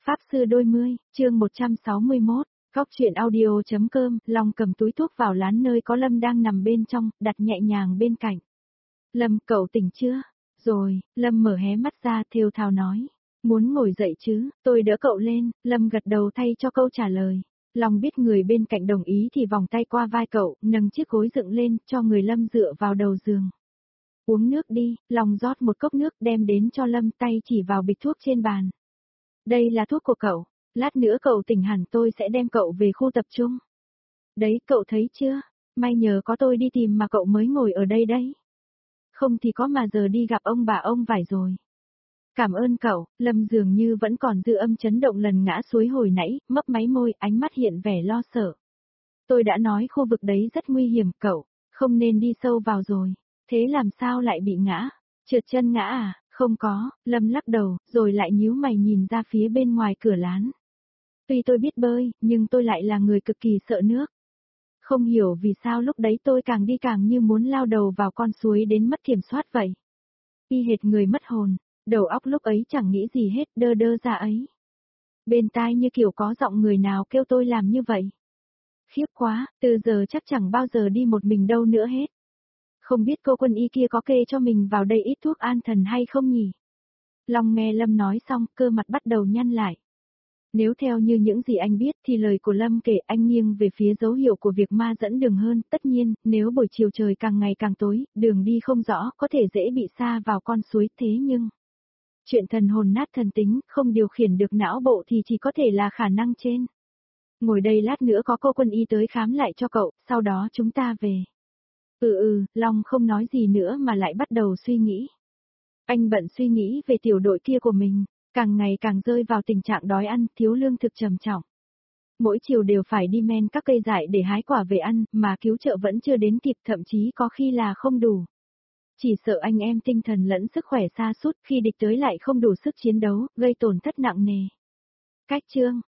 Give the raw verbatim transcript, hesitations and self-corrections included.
Pháp sư đôi mươi, chương một trăm sáu mươi mốt, góc truyện audio.com, Long cầm túi thuốc vào lán nơi có Lâm đang nằm bên trong, đặt nhẹ nhàng bên cạnh. Lâm, cậu tỉnh chưa? Rồi, Lâm mở hé mắt ra thều thào nói. Muốn ngồi dậy chứ, tôi đỡ cậu lên, Lâm gật đầu thay cho câu trả lời. Long biết người bên cạnh đồng ý thì vòng tay qua vai cậu, nâng chiếc gối dựng lên, cho người Lâm dựa vào đầu giường. Uống nước đi, Long rót một cốc nước đem đến cho Lâm, tay chỉ vào bịch thuốc trên bàn. Đây là thuốc của cậu, lát nữa cậu tỉnh hẳn tôi sẽ đem cậu về khu tập trung. Đấy cậu thấy chưa, may nhờ có tôi đi tìm mà cậu mới ngồi ở đây đấy. Không thì có mà giờ đi gặp ông bà ông vải rồi. Cảm ơn cậu, Lâm dường như vẫn còn dư âm chấn động lần ngã suối hồi nãy, mấp máy môi, ánh mắt hiện vẻ lo sợ. Tôi đã nói khu vực đấy rất nguy hiểm cậu, không nên đi sâu vào rồi, thế làm sao lại bị ngã, trượt chân ngã à, không có, Lâm lắc đầu, rồi lại nhíu mày nhìn ra phía bên ngoài cửa lán. Tuy tôi biết bơi, nhưng tôi lại là người cực kỳ sợ nước. Không hiểu vì sao lúc đấy tôi càng đi càng như muốn lao đầu vào con suối đến mất kiểm soát vậy. Y hệt người mất hồn. Đầu óc lúc ấy chẳng nghĩ gì hết, đơ đơ ra ấy. Bên tai như kiểu có giọng người nào kêu tôi làm như vậy. Khiếp quá, từ giờ chắc chẳng bao giờ đi một mình đâu nữa hết. Không biết cô quân y kia có kê cho mình vào đây ít thuốc an thần hay không nhỉ? Long nghe Lâm nói xong, cơ mặt bắt đầu nhăn lại. Nếu theo như những gì anh biết thì lời của Lâm kể anh nghiêng về phía dấu hiệu của việc ma dẫn đường hơn. Tất nhiên, nếu buổi chiều trời càng ngày càng tối, đường đi không rõ, có thể dễ bị sa vào con suối thế nhưng... Chuyện thần hồn nát thần tính, không điều khiển được não bộ thì chỉ có thể là khả năng trên. Ngồi đây lát nữa có cô quân y tới khám lại cho cậu, sau đó chúng ta về. Ừ ừ, Long không nói gì nữa mà lại bắt đầu suy nghĩ. Anh bận suy nghĩ về tiểu đội kia của mình, càng ngày càng rơi vào tình trạng đói ăn, thiếu lương thực trầm trọng. Mỗi chiều đều phải đi men các cây dại để hái quả về ăn, mà cứu trợ vẫn chưa đến kịp, thậm chí có khi là không đủ. Chỉ sợ anh em tinh thần lẫn sức khỏe sa sút khi địch tới lại không đủ sức chiến đấu, gây tổn thất nặng nề. Cách chương,